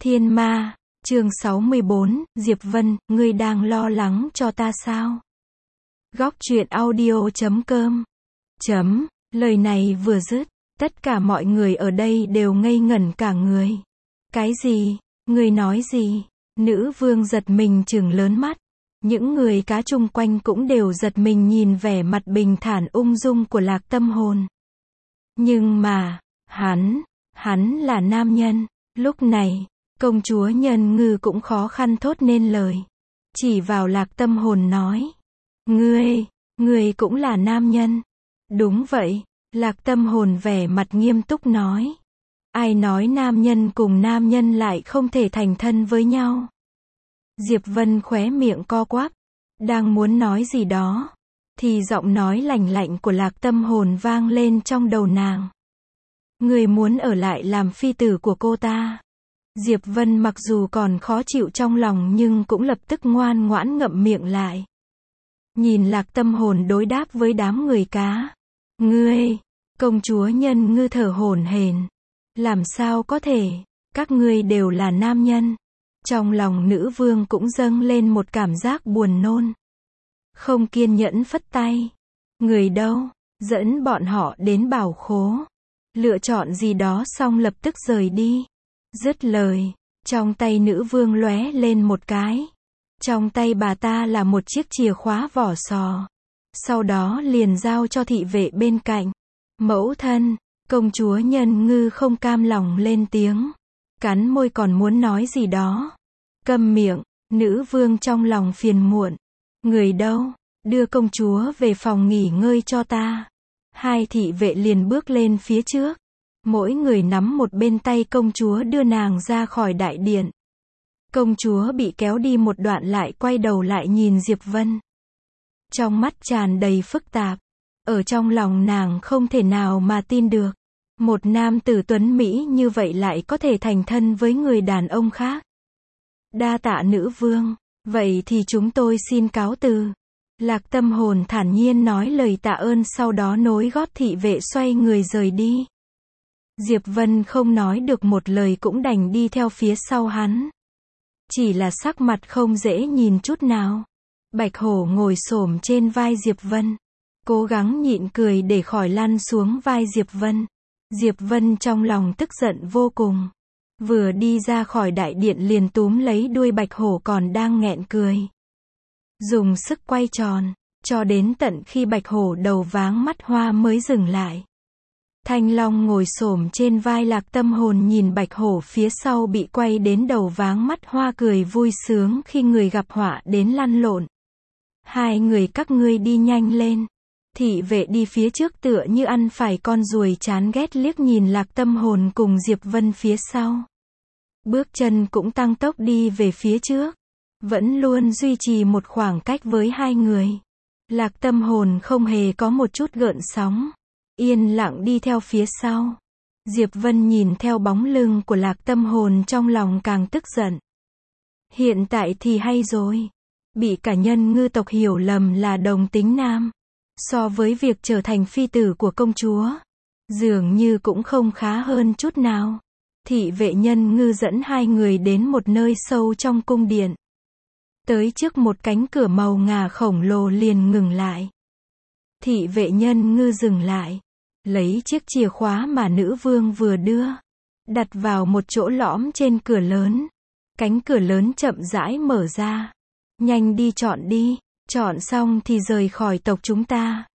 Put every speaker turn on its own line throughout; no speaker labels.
Thiên Ma, chương 64, Diệp Vân, ngươi đang lo lắng cho ta sao? Góc truyện audio.com. Lời này vừa dứt, tất cả mọi người ở đây đều ngây ngẩn cả người. Cái gì? Ngươi nói gì? Nữ vương giật mình trừng lớn mắt. Những người cá chung quanh cũng đều giật mình nhìn vẻ mặt bình thản ung dung của Lạc Tâm Hồn. Nhưng mà, hắn là nam nhân. Lúc này, công chúa Nhân Ngư cũng khó khăn thốt nên lời. Chỉ vào Lạc Tâm Hồn nói. Ngươi cũng là nam nhân. Đúng vậy, Lạc Tâm Hồn vẻ mặt nghiêm túc nói. Ai nói nam nhân cùng nam nhân lại không thể thành thân với nhau? Diệp Vân khóe miệng co quắp, đang muốn nói gì đó, thì giọng nói lành lạnh của Lạc Tâm Hồn vang lên trong đầu nàng. Người muốn ở lại làm phi tử của cô ta. Diệp Vân mặc dù còn khó chịu trong lòng nhưng cũng lập tức ngoan ngoãn ngậm miệng lại. Nhìn Lạc Tâm Hồn đối đáp với đám người cá. Công chúa Nhân Ngư thở hổn hển. Làm sao có thể, các ngươi đều là nam nhân. Trong lòng nữ vương cũng dâng lên một cảm giác buồn nôn. Không kiên nhẫn phất tay. Người đâu, dẫn bọn họ đến bảo khố. Lựa chọn gì đó xong lập tức rời đi. Dứt lời, trong tay nữ vương lóe lên một cái. Trong tay bà ta là một chiếc chìa khóa vỏ sò. Sau đó liền giao cho thị vệ bên cạnh. Mẫu thân, công chúa Nhân Ngư không cam lòng lên tiếng. Cắn môi còn muốn nói gì đó. Câm miệng, nữ vương trong lòng phiền muộn. Người đâu, đưa công chúa về phòng nghỉ ngơi cho ta. Hai thị vệ liền bước lên phía trước. Mỗi người nắm một bên tay công chúa đưa nàng ra khỏi đại điện. Công chúa bị kéo đi một đoạn lại quay đầu lại nhìn Diệp Vân. Trong mắt tràn đầy phức tạp. Ở trong lòng nàng không thể nào mà tin được. Một nam tử tuấn Mỹ như vậy lại có thể thành thân với người đàn ông khác. Đa tạ nữ vương, vậy thì chúng tôi xin cáo từ. Lạc Tâm Hồn thản nhiên nói lời tạ ơn sau đó nối gót thị vệ xoay người rời đi. Diệp Vân không nói được một lời cũng đành đi theo phía sau hắn. Chỉ là sắc mặt không dễ nhìn chút nào. Bạch Hổ ngồi xổm trên vai Diệp Vân. Cố gắng nhịn cười để khỏi lăn xuống vai Diệp Vân. Diệp Vân trong lòng tức giận vô cùng. Vừa đi ra khỏi đại điện liền túm lấy đuôi Bạch Hổ còn đang nghẹn cười. Dùng sức quay tròn, cho đến tận khi Bạch Hổ đầu váng mắt hoa mới dừng lại. Thanh Long ngồi xổm trên vai Lạc Tâm Hồn nhìn Bạch Hổ phía sau bị quay đến đầu váng mắt hoa cười vui sướng khi người gặp họa đến lăn lộn. Hai người các ngươi đi nhanh lên. Thị vệ đi phía trước tựa như ăn phải con ruồi chán ghét liếc nhìn Lạc Tâm Hồn cùng Diệp Vân phía sau. Bước chân cũng tăng tốc đi về phía trước. Vẫn luôn duy trì một khoảng cách với hai người. Lạc Tâm Hồn không hề có một chút gợn sóng. Yên lặng đi theo phía sau. Diệp Vân nhìn theo bóng lưng của Lạc Tâm Hồn trong lòng càng tức giận. Hiện tại thì hay rồi. Bị cả Nhân Ngư tộc hiểu lầm là đồng tính nam. So với việc trở thành phi tử của công chúa, dường như cũng không khá hơn chút nào. Thị vệ Nhân Ngư dẫn hai người đến một nơi sâu trong cung điện. Tới trước một cánh cửa màu ngà khổng lồ liền ngừng lại. Thị vệ Nhân Ngư dừng lại, lấy chiếc chìa khóa mà nữ vương vừa đưa, đặt vào một chỗ lõm trên cửa lớn. Cánh cửa lớn chậm rãi mở ra. Nhanh đi, chọn xong thì rời khỏi tộc chúng ta.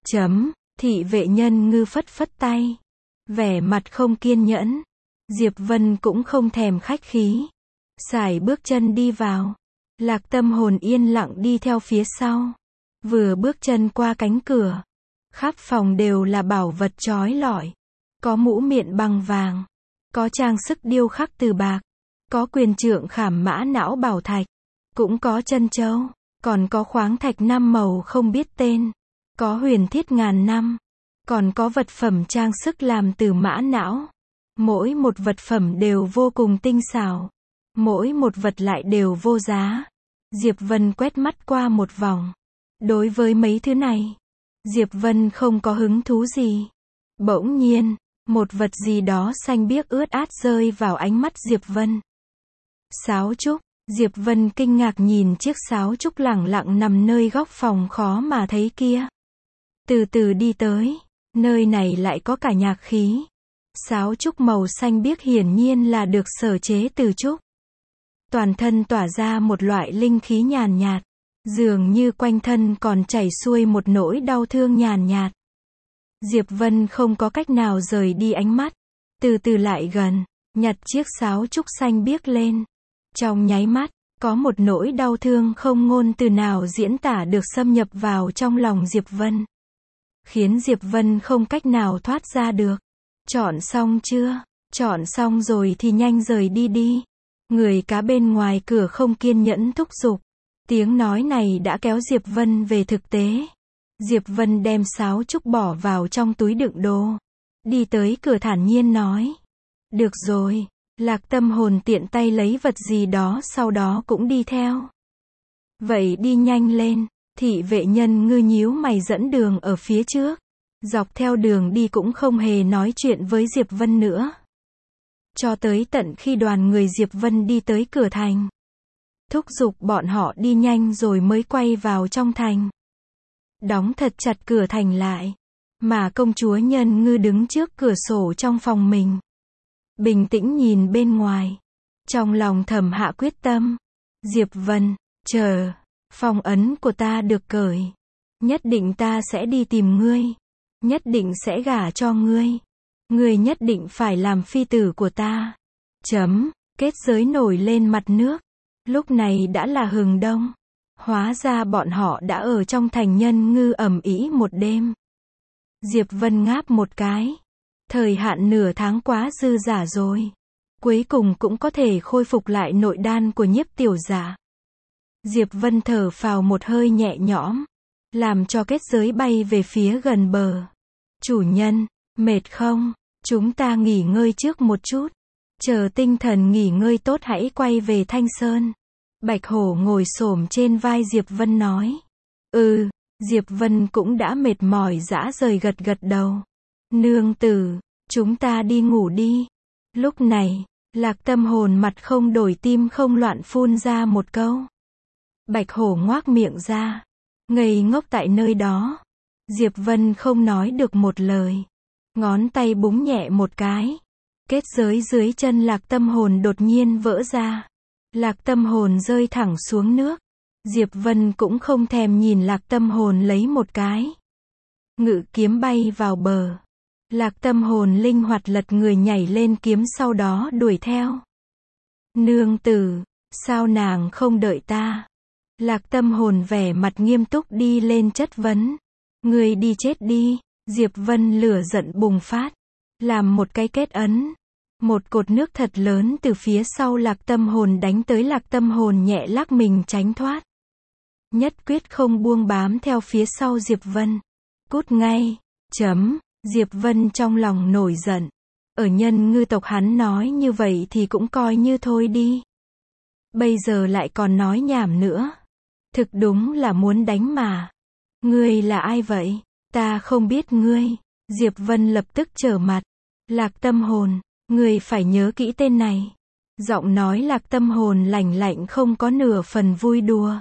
Thị vệ Nhân Ngư phất phất tay. Vẻ mặt không kiên nhẫn. Diệp Vân cũng không thèm khách khí. Sải bước chân đi vào. Lạc Tâm Hồn yên lặng đi theo phía sau. Vừa bước chân qua cánh cửa. Khắp phòng đều là bảo vật chói lọi. Có mũ miệng bằng vàng. Có trang sức điêu khắc từ bạc. Có quyền trượng khảm mã não bảo thạch. Cũng có chân châu. Còn có khoáng thạch 5 màu không biết tên. Có huyền thiết ngàn năm. Còn có vật phẩm trang sức làm từ mã não. Mỗi một vật phẩm đều vô cùng tinh xảo. Mỗi một vật lại đều vô giá. Diệp Vân quét mắt qua một vòng. Đối với mấy thứ này, Diệp Vân không có hứng thú gì. Bỗng nhiên, một vật gì đó xanh biếc ướt át rơi vào ánh mắt Diệp Vân. Sáo trúc. Diệp Vân kinh ngạc nhìn chiếc sáo trúc lẳng lặng nằm nơi góc phòng khó mà thấy kia. Từ từ đi tới. Nơi này lại có cả nhạc khí. Sáo trúc màu xanh biếc hiển nhiên là được sở chế từ trúc. Toàn thân tỏa ra một loại linh khí nhàn nhạt. Dường như quanh thân còn chảy xuôi một nỗi đau thương nhàn nhạt. Diệp Vân không có cách nào rời đi ánh mắt. Từ từ lại gần, nhặt chiếc sáo trúc xanh biếc lên. Trong nháy mắt, có một nỗi đau thương không ngôn từ nào diễn tả được xâm nhập vào trong lòng Diệp Vân. Khiến Diệp Vân không cách nào thoát ra được. Chọn xong chưa? Chọn xong rồi thì nhanh rời đi đi. Người cá bên ngoài cửa không kiên nhẫn thúc giục. Tiếng nói này đã kéo Diệp Vân về thực tế. Diệp Vân đem sáo trúc bỏ vào trong túi đựng đồ. Đi tới cửa thản nhiên nói. Được rồi. Lạc Tâm Hồn tiện tay lấy vật gì đó sau đó cũng đi theo. Vậy đi nhanh lên. Thị vệ nhân ngư nhíu mày dẫn đường ở phía trước. Dọc theo đường đi cũng không hề nói chuyện với Diệp Vân nữa. Cho tới tận khi đoàn người Diệp Vân đi tới cửa thành. Thúc giục bọn họ đi nhanh rồi mới quay vào trong thành. Đóng thật chặt cửa thành lại. Mà công chúa nhân ngư đứng trước cửa sổ trong phòng mình. Bình tĩnh nhìn bên ngoài. Trong lòng thầm hạ quyết tâm. Diệp Vân, chờ. Phong ấn của ta được cởi. Nhất định ta sẽ đi tìm ngươi. Nhất định sẽ gả cho ngươi. Ngươi nhất định phải làm phi tử của ta. Kết giới nổi lên mặt nước. Lúc này đã là hừng đông. Hóa ra bọn họ đã ở trong thành nhân ngư ầm ĩ một đêm. Diệp Vân ngáp một cái. Thời hạn nửa tháng quá dư dả rồi. Cuối cùng cũng có thể khôi phục lại nội đan của Nhiếp tiểu giả. Diệp Vân thở phào một hơi nhẹ nhõm. Làm cho kết giới bay về phía gần bờ. Chủ nhân, mệt không? Chúng ta nghỉ ngơi trước một chút. Chờ tinh thần nghỉ ngơi tốt hãy quay về Thanh Sơn. Bạch Hổ ngồi xổm trên vai Diệp Vân nói. Diệp Vân cũng đã mệt mỏi rã rời gật gật đầu. Nương tử, chúng ta đi ngủ đi. Lúc này, Lạc Tâm Hồn mặt không đổi tim không loạn phun ra một câu. Bạch Hổ ngoác miệng ra. Ngây ngốc tại nơi đó. Diệp Vân không nói được một lời. Ngón tay búng nhẹ một cái. Kết giới dưới chân Lạc Tâm Hồn đột nhiên vỡ ra. Lạc Tâm Hồn rơi thẳng xuống nước. Diệp Vân cũng không thèm nhìn Lạc Tâm Hồn lấy một cái. Ngự kiếm bay vào bờ. Lạc Tâm Hồn linh hoạt lật người nhảy lên kiếm sau đó đuổi theo. Nương tử, sao nàng không đợi ta? Lạc Tâm Hồn vẻ mặt nghiêm túc đi lên chất vấn. Người đi chết đi. Diệp Vân lửa giận bùng phát. Làm một cái kết ấn. Một cột nước thật lớn từ phía sau Lạc Tâm Hồn đánh tới. Lạc Tâm Hồn nhẹ lắc mình tránh thoát. Nhất quyết không buông bám theo phía sau Diệp Vân. Cút ngay. Diệp Vân trong lòng nổi giận. Ở nhân ngư tộc hắn nói như vậy thì cũng coi như thôi đi. Bây giờ lại còn nói nhảm nữa. Thực đúng là muốn đánh mà. Ngươi là ai vậy? Ta không biết ngươi. Diệp Vân lập tức trở mặt. Lạc Tâm Hồn, ngươi phải nhớ kỹ tên này. Giọng nói Lạc Tâm Hồn lạnh lạnh không có nửa phần vui đùa.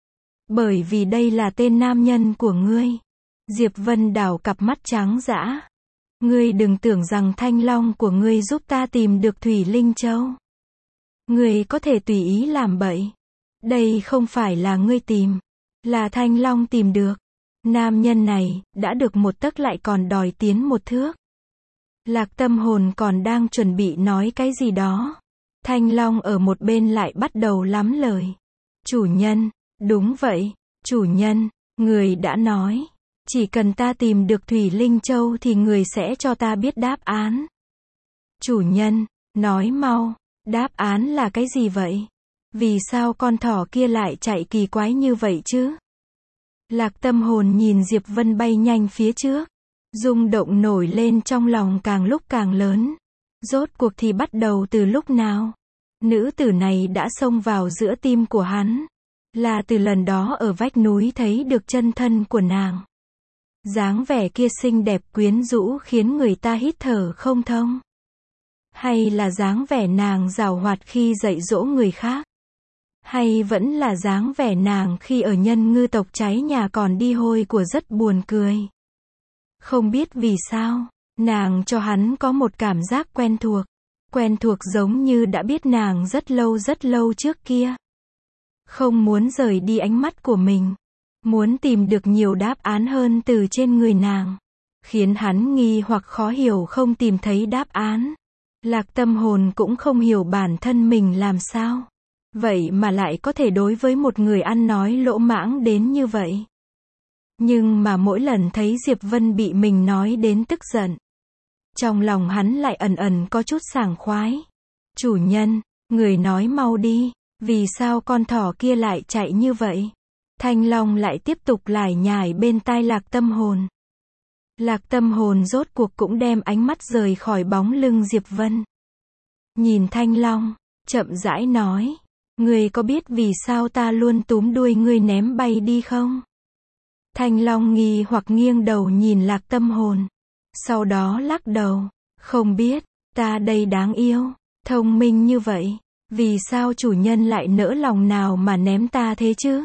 Bởi vì đây là tên nam nhân của ngươi. Diệp Vân đảo cặp mắt trắng dã. Ngươi đừng tưởng rằng thanh long của ngươi giúp ta tìm được Thủy Linh Châu. Ngươi có thể tùy ý làm bậy. Đây không phải là ngươi tìm. Là thanh long tìm được. Nam nhân này, đã được một tấc lại còn đòi tiến một thước. Lạc Tâm Hồn còn đang chuẩn bị nói cái gì đó. Thanh long ở một bên lại bắt đầu lắm lời. Chủ nhân, đúng vậy, chủ nhân, người đã nói. Chỉ cần ta tìm được Thủy Linh Châu thì người sẽ cho ta biết đáp án. Chủ nhân, nói mau, đáp án là cái gì vậy? Vì sao con thỏ kia lại chạy kỳ quái như vậy chứ? Lạc Tâm Hồn nhìn Diệp Vân bay nhanh phía trước. Rung động nổi lên trong lòng càng lúc càng lớn. Rốt cuộc thì bắt đầu từ lúc nào? Nữ tử này đã xông vào giữa tim của hắn. Là từ lần đó ở vách núi thấy được chân thân của nàng. Dáng vẻ kia xinh đẹp quyến rũ khiến người ta hít thở không thông. Hay là dáng vẻ nàng giảo hoạt khi dạy dỗ người khác? Hay vẫn là dáng vẻ nàng khi ở Nhân Ngư tộc cháy nhà còn đi hôi của rất buồn cười? Không biết vì sao, nàng cho hắn có một cảm giác quen thuộc giống như đã biết nàng rất lâu trước kia. Không muốn rời đi ánh mắt của mình, muốn tìm được nhiều đáp án hơn từ trên người nàng, khiến hắn nghi hoặc khó hiểu không tìm thấy đáp án. Lạc Tâm Hồn cũng không hiểu bản thân mình làm sao, vậy mà lại có thể đối với một người ăn nói lỗ mãng đến như vậy. Nhưng mà mỗi lần thấy Diệp Vân bị mình nói đến tức giận, trong lòng hắn lại ẩn ẩn có chút sảng khoái. Chủ nhân, người nói mau đi, vì sao con thỏ kia lại chạy như vậy? Thanh Long lại tiếp tục lải nhải bên tai Lạc Tâm Hồn. Lạc Tâm Hồn rốt cuộc cũng đem ánh mắt rời khỏi bóng lưng Diệp Vân. Nhìn Thanh Long, chậm rãi nói, ngươi có biết vì sao ta luôn túm đuôi ngươi ném bay đi không? Thanh Long nghi hoặc nghiêng đầu nhìn Lạc Tâm Hồn, sau đó lắc đầu, không biết, ta đây đáng yêu, thông minh như vậy, vì sao chủ nhân lại nỡ lòng nào mà ném ta thế chứ?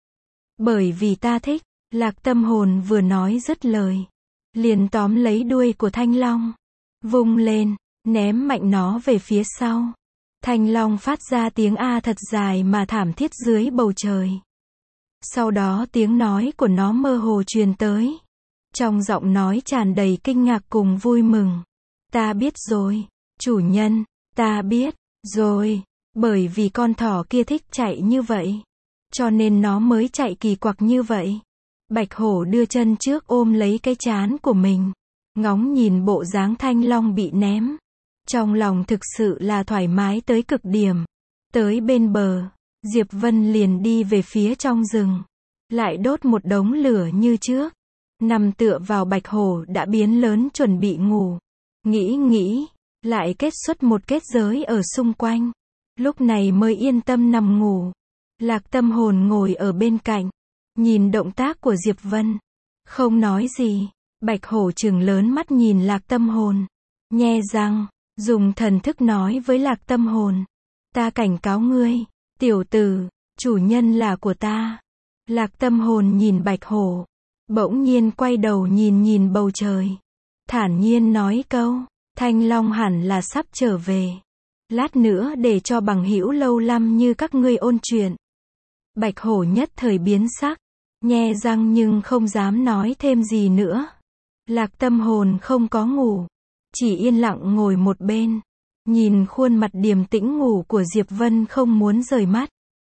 Bởi vì ta thích. Lạc Tâm Hồn vừa nói dứt lời, liền tóm lấy đuôi của Thanh Long, vung lên, ném mạnh nó về phía sau. Thanh Long phát ra tiếng a thật dài mà thảm thiết dưới bầu trời. Sau đó tiếng nói của nó mơ hồ truyền tới, trong giọng nói tràn đầy kinh ngạc cùng vui mừng. Ta biết rồi, chủ nhân, ta biết rồi, bởi vì con thỏ kia thích chạy như vậy, cho nên nó mới chạy kỳ quặc như vậy. Bạch hổ đưa chân trước ôm lấy cái trán của mình, ngóng nhìn bộ dáng Thanh Long bị ném. Trong lòng thực sự là thoải mái tới cực điểm. Tới bên bờ, Diệp Vân liền đi về phía trong rừng, lại đốt một đống lửa như trước. Nằm tựa vào bạch hổ đã biến lớn chuẩn bị ngủ. Nghĩ, lại kết xuất một kết giới ở xung quanh. Lúc này mới yên tâm nằm ngủ. Lạc Tâm Hồn ngồi ở bên cạnh, nhìn động tác của Diệp Vân, không nói gì. Bạch hổ trừng lớn mắt nhìn Lạc Tâm Hồn, nhe răng, dùng thần thức nói với Lạc Tâm Hồn, ta cảnh cáo ngươi, tiểu tử, chủ nhân là của ta. Lạc Tâm Hồn nhìn bạch hổ, bỗng nhiên quay đầu nhìn bầu trời, thản nhiên nói câu, Thanh Long hẳn là sắp trở về, lát nữa để cho bằng hữu lâu năm như các ngươi ôn chuyện. Bạch hổ nhất thời biến sắc, nhe răng nhưng không dám nói thêm gì nữa. Lạc Tâm Hồn không có ngủ, chỉ yên lặng ngồi một bên, nhìn khuôn mặt điềm tĩnh ngủ của Diệp Vân không muốn rời mắt.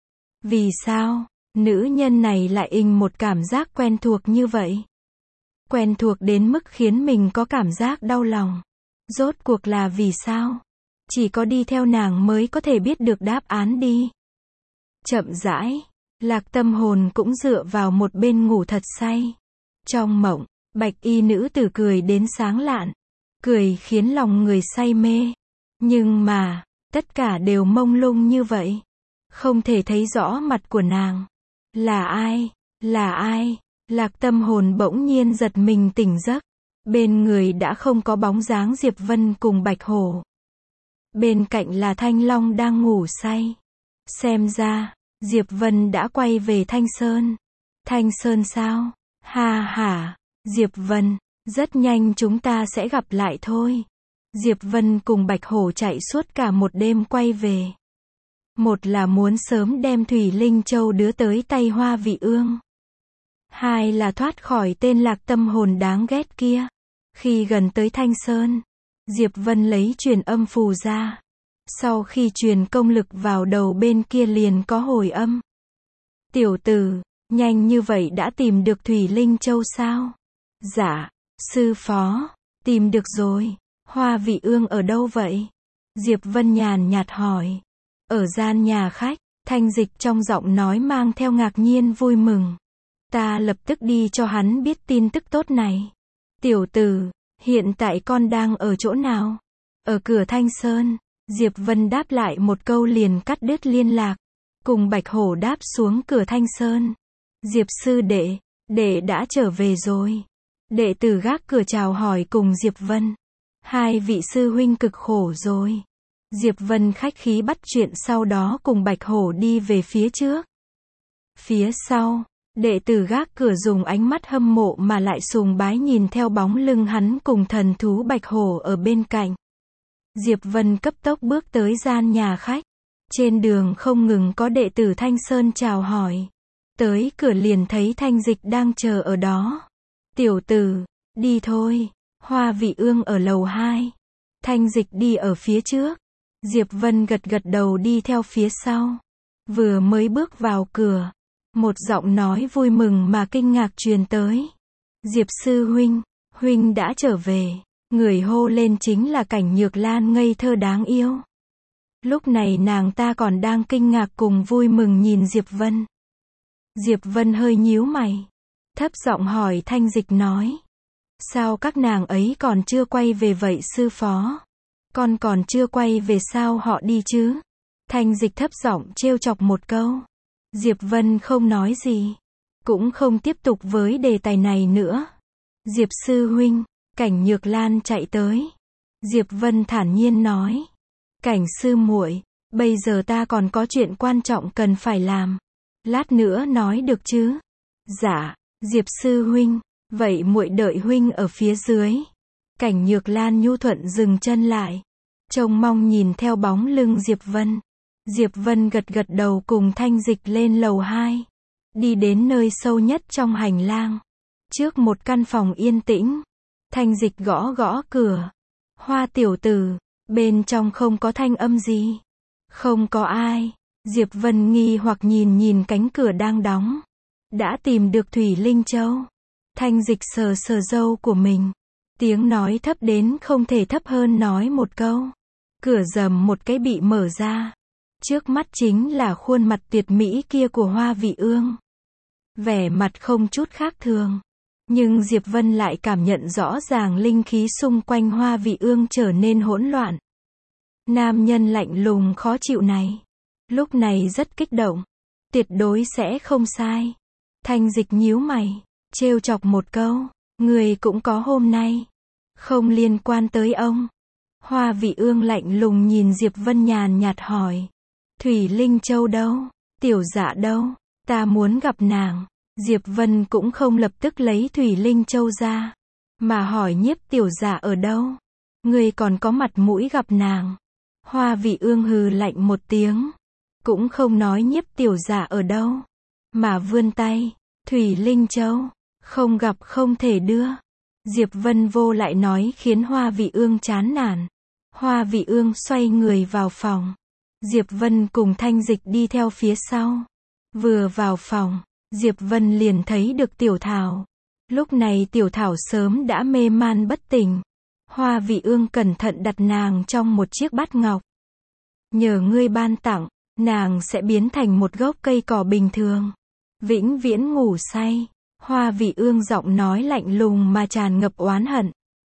Vì sao, nữ nhân này lại ình một cảm giác quen thuộc như vậy? Quen thuộc đến mức khiến mình có cảm giác đau lòng. Rốt cuộc là vì sao? Chỉ có đi theo nàng mới có thể biết được đáp án đi. Chậm rãi, Lạc Tâm Hồn cũng dựa vào một bên ngủ thật say. Trong mộng, bạch y nữ tử cười đến sáng lạn, cười khiến lòng người say mê. Nhưng mà, tất cả đều mông lung như vậy, không thể thấy rõ mặt của nàng. Là ai? Là ai? Lạc Tâm Hồn bỗng nhiên giật mình tỉnh giấc. Bên người đã không có bóng dáng Diệp Vân cùng bạch hổ. Bên cạnh là Thanh Long đang ngủ say. Xem ra, Diệp Vân đã quay về Thanh Sơn. Thanh Sơn sao? Ha ha, Diệp Vân, rất nhanh chúng ta sẽ gặp lại thôi. Diệp Vân cùng bạch hổ chạy suốt cả một đêm quay về. Một là muốn sớm đem Thủy Linh Châu đưa tới tay Hoa Vị Ương. Hai là thoát khỏi tên Lạc Tâm Hồn đáng ghét kia. Khi gần tới Thanh Sơn, Diệp Vân lấy truyền âm phù ra. Sau khi truyền công lực vào đầu bên kia liền có hồi âm. Tiểu tử, nhanh như vậy đã tìm được Thủy Linh Châu sao? Dạ, sư phó, tìm được rồi. Hoa Vị Ương ở đâu vậy? Diệp Vân nhàn nhạt hỏi. Ở gian nhà khách, Thanh Dịch trong giọng nói mang theo ngạc nhiên vui mừng. Ta lập tức đi cho hắn biết tin tức tốt này. Tiểu tử, hiện tại con đang ở chỗ nào? Ở cửa Thanh Sơn. Diệp Vân đáp lại một câu liền cắt đứt liên lạc. Cùng bạch hổ đáp xuống cửa Thanh Sơn. Diệp sư đệ đã trở về rồi. Đệ tử gác cửa chào hỏi cùng Diệp Vân. Hai vị sư huynh cực khổ rồi. Diệp Vân khách khí bắt chuyện, sau đó cùng Bạch Hổ đi về phía trước. Phía sau, đệ tử gác cửa dùng ánh mắt hâm mộ mà lại sùng bái nhìn theo bóng lưng hắn cùng thần thú Bạch Hổ ở bên cạnh. Diệp Vân cấp tốc bước tới gian nhà khách. Trên đường không ngừng có đệ tử Thanh Sơn chào hỏi. Tới cửa liền thấy Thanh Dịch đang chờ ở đó. Tiểu tử, đi thôi. Hoa Vị Ương ở lầu 2. Thanh Dịch đi ở phía trước. Diệp Vân gật gật đầu đi theo phía sau. Vừa mới bước vào cửa, một giọng nói vui mừng mà kinh ngạc truyền tới. Diệp sư huynh, huynh đã trở về. Người hô lên chính là Cảnh Nhược Lan ngây thơ đáng yêu. Lúc này nàng ta còn đang kinh ngạc cùng vui mừng nhìn Diệp Vân. Diệp Vân hơi nhíu mày, thấp giọng hỏi Thanh Dịch nói. Sao các nàng ấy còn chưa quay về vậy sư phó? Con còn chưa quay về sao họ đi chứ? Thanh Dịch thấp giọng trêu chọc một câu. Diệp Vân không nói gì, cũng không tiếp tục với đề tài này nữa. Diệp sư huynh, Cảnh Nhược Lan chạy tới. Diệp Vân thản nhiên nói. Cảnh sư muội, bây giờ ta còn có chuyện quan trọng cần phải làm. Lát nữa nói được chứ? Dạ, Diệp sư huynh, vậy muội đợi huynh ở phía dưới. Cảnh Nhược Lan nhu thuận dừng chân lại, trông mong nhìn theo bóng lưng Diệp Vân. Diệp Vân gật gật đầu cùng Thanh Dịch lên lầu 2. Đi đến nơi sâu nhất trong hành lang. Trước một căn phòng yên tĩnh, Thanh Dịch gõ gõ cửa. Hoa tiểu tử, bên trong không có thanh âm gì. Không có ai. Diệp Vân nghi hoặc nhìn nhìn cánh cửa đang đóng. Đã tìm được Thủy Linh Châu. Thanh Dịch sờ sờ râu của mình. Tiếng nói thấp đến không thể thấp hơn nói một câu. Cửa rầm một cái bị mở ra. Trước mắt chính là khuôn mặt tuyệt mỹ kia của Hoa Vị Ương. Vẻ mặt không chút khác thường. Nhưng Diệp Vân lại cảm nhận rõ ràng linh khí xung quanh Hoa Vị Ương trở nên hỗn loạn. Nam nhân lạnh lùng khó chịu này, lúc này rất kích động. Tuyệt đối sẽ không sai. Thanh Dịch nhíu mày, trêu chọc một câu. Người cũng có hôm nay. Không liên quan tới ông. Hoa Vị Ương lạnh lùng nhìn Diệp Vân nhàn nhạt hỏi. Thủy Linh Châu đâu? Tiểu Dạ đâu? Ta muốn gặp nàng. Diệp Vân cũng không lập tức lấy Thủy Linh Châu ra, mà hỏi Nhiếp Tiểu Dạ ở đâu? Ngươi còn có mặt mũi gặp nàng? Hoa Vị Ương hừ lạnh một tiếng, cũng không nói Nhiếp Tiểu Dạ ở đâu, mà vươn tay. Thủy Linh Châu, không gặp không thể đưa. Diệp Vân vô lại nói khiến Hoa Vị Ương chán nản. Hoa Vị Ương xoay người vào phòng. Diệp Vân cùng Thanh Dịch đi theo phía sau. Vừa vào phòng, Diệp Vân liền thấy được Tiểu Thảo. Lúc này Tiểu Thảo sớm đã mê man bất tỉnh. Hoa Vị Ương cẩn thận đặt nàng trong một chiếc bát ngọc. Nhờ ngươi ban tặng, nàng sẽ biến thành một gốc cây cỏ bình thường, vĩnh viễn ngủ say. Hoa Vị Ương giọng nói lạnh lùng mà tràn ngập oán hận.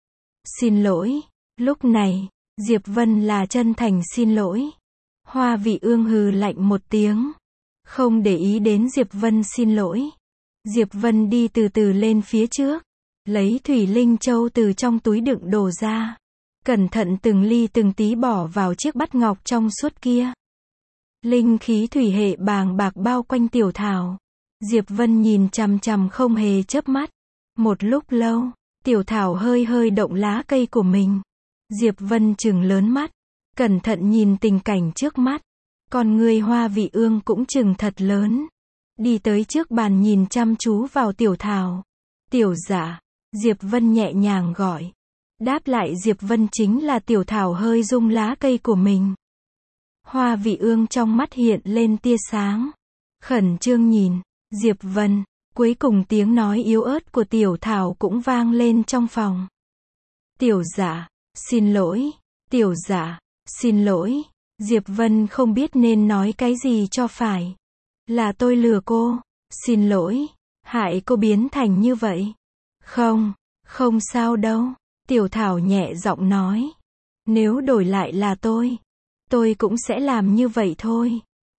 Xin lỗi. Lúc này, Diệp Vân là chân thành xin lỗi. Hoa Vị Ương hừ lạnh một tiếng, không để ý đến Diệp Vân xin lỗi. Diệp Vân đi từ từ lên phía trước, lấy Thủy Linh Châu từ trong túi đựng đồ ra, cẩn thận từng ly từng tí bỏ vào chiếc bát ngọc trong suốt kia. Linh khí thủy hệ bàng bạc bao quanh Tiểu Thảo. Diệp Vân nhìn chằm chằm không hề chớp mắt. Một lúc lâu, Tiểu Thảo hơi hơi động lá cây của mình. Diệp Vân trừng lớn mắt, cẩn thận nhìn tình cảnh trước mắt. Còn người Hoa Vị Ương cũng trừng thật lớn. Đi tới trước bàn nhìn chăm chú vào Tiểu Thảo. Tiểu Dạ. Diệp Vân nhẹ nhàng gọi. Đáp lại Diệp Vân chính là Tiểu Thảo hơi rung lá cây của mình. Hoa Vị Ương trong mắt hiện lên tia sáng. Khẩn trương nhìn Diệp Vân. Cuối cùng tiếng nói yếu ớt của Tiểu Thảo cũng vang lên trong phòng. Tiểu Dạ, xin lỗi. Tiểu Dạ, xin lỗi. Diệp Vân không biết nên nói cái gì cho phải. Là tôi lừa cô. Xin lỗi. Hại cô biến thành như vậy. Không, không sao đâu. Tiểu Thảo nhẹ giọng nói. Nếu đổi lại là tôi cũng sẽ làm như vậy thôi.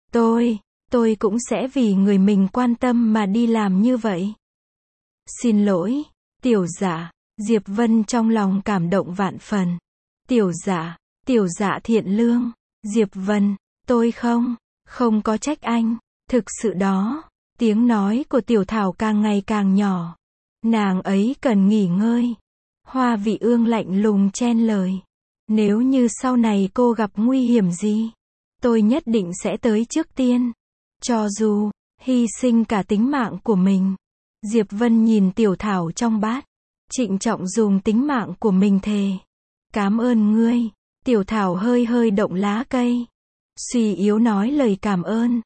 Tôi cũng sẽ vì người mình quan tâm mà đi làm như vậy. Xin lỗi, Tiểu Dạ. Diệp Vân trong lòng cảm động vạn phần. Tiểu dạ thiện lương. Diệp Vân, tôi không có trách anh. Thực sự đó. Tiếng nói của Tiểu Thảo càng ngày càng nhỏ. Nàng ấy cần nghỉ ngơi. Hoa Vị Ương lạnh lùng chen lời. Nếu như sau này cô gặp nguy hiểm gì, tôi nhất định sẽ tới trước tiên. Cho dù hy sinh cả tính mạng của mình. Diệp Vân nhìn Tiểu Thảo trong bát, trịnh trọng dùng tính mạng của mình thề. Cảm ơn ngươi. Tiểu Thảo hơi hơi động lá cây, suy yếu nói lời cảm ơn.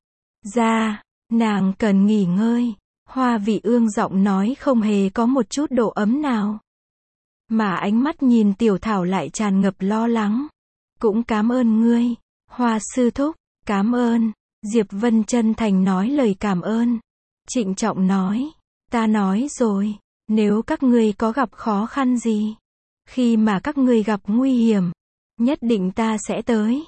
Nàng cần nghỉ ngơi. Hoa Vị Ương giọng nói không hề có một chút độ ấm nào, mà ánh mắt nhìn Tiểu Thảo lại tràn ngập lo lắng. Cũng cảm ơn ngươi, Hoa sư thúc. Cảm ơn. Diệp Vân chân thành nói lời cảm ơn. Trịnh trọng nói, ta nói rồi, nếu các ngươi có gặp khó khăn gì, khi mà các ngươi gặp nguy hiểm, nhất định ta sẽ tới.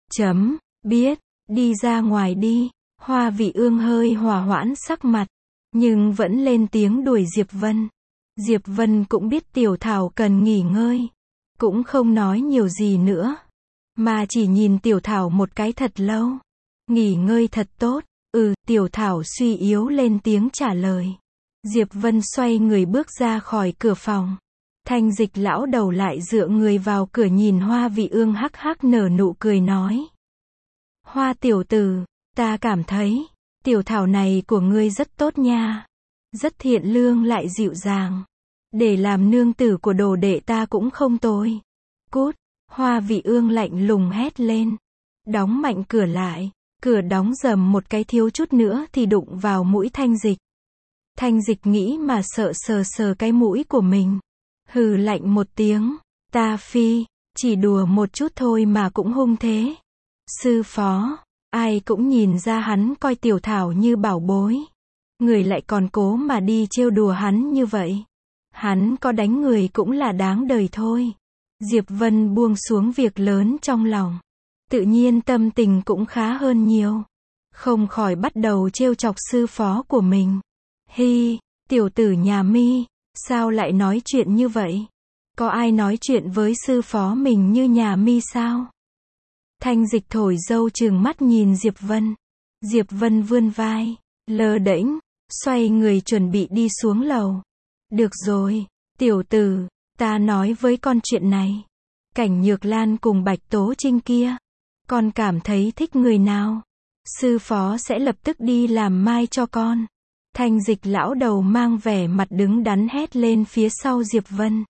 Biết, đi ra ngoài đi. Hoa Vị Ương hơi hòa hoãn sắc mặt, nhưng vẫn lên tiếng đuổi Diệp Vân. Diệp Vân cũng biết Tiểu Thảo cần nghỉ ngơi, cũng không nói nhiều gì nữa, mà chỉ nhìn Tiểu Thảo một cái thật lâu. Nghỉ ngơi thật tốt. Tiểu Thảo suy yếu lên tiếng trả lời. Diệp Vân xoay người bước ra khỏi cửa phòng. Thanh Dịch lão đầu lại dựa người vào cửa nhìn Hoa Vị Ương hắc hắc nở nụ cười nói. Hoa tiểu tử, ta cảm thấy, Tiểu Thảo này của ngươi rất tốt nha. Rất thiện lương lại dịu dàng. Để làm nương tử của đồ đệ ta cũng không tồi. Cút. Hoa Vị Ương lạnh lùng hét lên. Đóng mạnh cửa lại. Cửa đóng rầm một cái thiếu chút nữa thì đụng vào mũi Thanh Dịch. Thanh Dịch nghĩ mà sợ sờ cái mũi của mình. Hừ lạnh một tiếng. Ta phi, chỉ đùa một chút thôi mà cũng hung thế. Sư phó, ai cũng nhìn ra hắn coi Tiểu Thảo như bảo bối. Người lại còn cố mà đi trêu đùa hắn như vậy. Hắn có đánh người cũng là đáng đời thôi. Diệp Vân buông xuống việc lớn trong lòng. Tự nhiên tâm tình cũng khá hơn nhiều. Không khỏi bắt đầu trêu chọc sư phó của mình. Hi, tiểu tử nhà mi, sao lại nói chuyện như vậy? Có ai nói chuyện với sư phó mình như nhà mi sao? Thanh Dịch thổi dâu trừng mắt nhìn Diệp Vân. Diệp Vân vươn vai, lơ đễnh, xoay người chuẩn bị đi xuống lầu. Được rồi, tiểu tử, ta nói với con chuyện này. Cảnh Nhược Lan cùng Bạch Tố Trinh kia, con cảm thấy thích người nào? Sư phó sẽ lập tức đi làm mai cho con. Thanh Dịch lão đầu mang vẻ mặt đứng đắn hét lên phía sau Diệp Vân.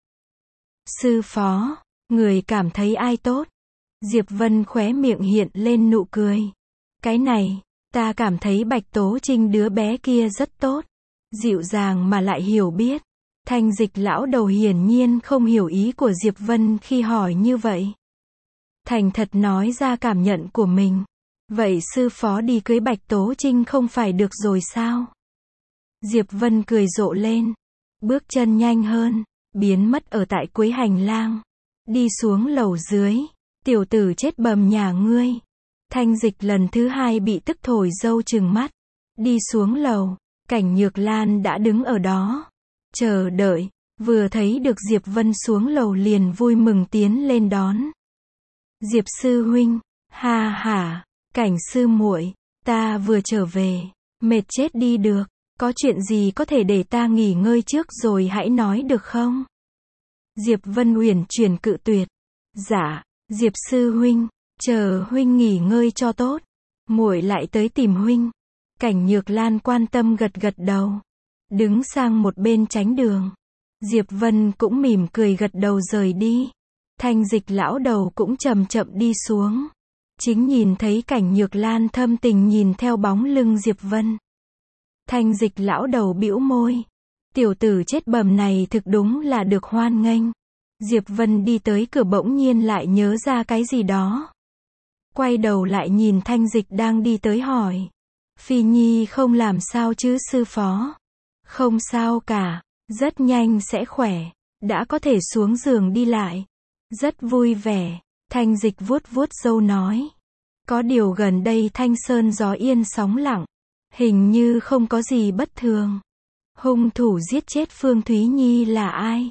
Sư phó, người cảm thấy ai tốt? Diệp Vân khóe miệng hiện lên nụ cười. Cái này, ta cảm thấy Bạch Tố Trinh đứa bé kia rất tốt. Dịu dàng mà lại hiểu biết. Thanh Dịch lão đầu hiển nhiên không hiểu ý của Diệp Vân khi hỏi như vậy. Thành thật nói ra cảm nhận của mình. Vậy sư phó đi cưới Bạch Tố Trinh không phải được rồi sao? Diệp Vân cười rộ lên. Bước chân nhanh hơn, biến mất ở tại cuối hành lang. Đi xuống lầu dưới. Tiểu tử chết bầm nhà ngươi. Thanh Dịch lần thứ hai bị tức thổi dâu trừng mắt. Đi xuống lầu, Cảnh Nhược Lan đã đứng ở đó. Chờ đợi, vừa thấy được Diệp Vân xuống lầu liền vui mừng tiến lên đón. Diệp sư huynh, ha ha, Cảnh sư muội, ta vừa trở về, mệt chết đi được, có chuyện gì có thể để ta nghỉ ngơi trước rồi hãy nói được không? Diệp Vân uyển chuyển cự tuyệt. Dạ, Diệp sư huynh, chờ huynh nghỉ ngơi cho tốt, muội lại tới tìm huynh. Cảnh Nhược Lan quan tâm gật gật đầu, đứng sang một bên tránh đường. Diệp Vân cũng mỉm cười gật đầu rời đi. Thanh Dịch lão đầu cũng chậm chậm đi xuống. Chính nhìn thấy Cảnh Nhược Lan thâm tình nhìn theo bóng lưng Diệp Vân. Thanh Dịch lão đầu bĩu môi. Tiểu tử chết bầm này thực đúng là được hoan nghênh. Diệp Vân đi tới cửa bỗng nhiên lại nhớ ra cái gì đó. Quay đầu lại nhìn Thanh Dịch đang đi tới hỏi. Phi Nhi không làm sao chứ sư phó? Không sao cả, rất nhanh sẽ khỏe, đã có thể xuống giường đi lại. Rất vui vẻ, Thanh Dịch vuốt vuốt râu nói. Có điều gần đây Thanh Sơn gió yên sóng lặng, hình như không có gì bất thường. Hung thủ giết chết Phương Thúy Nhi là ai?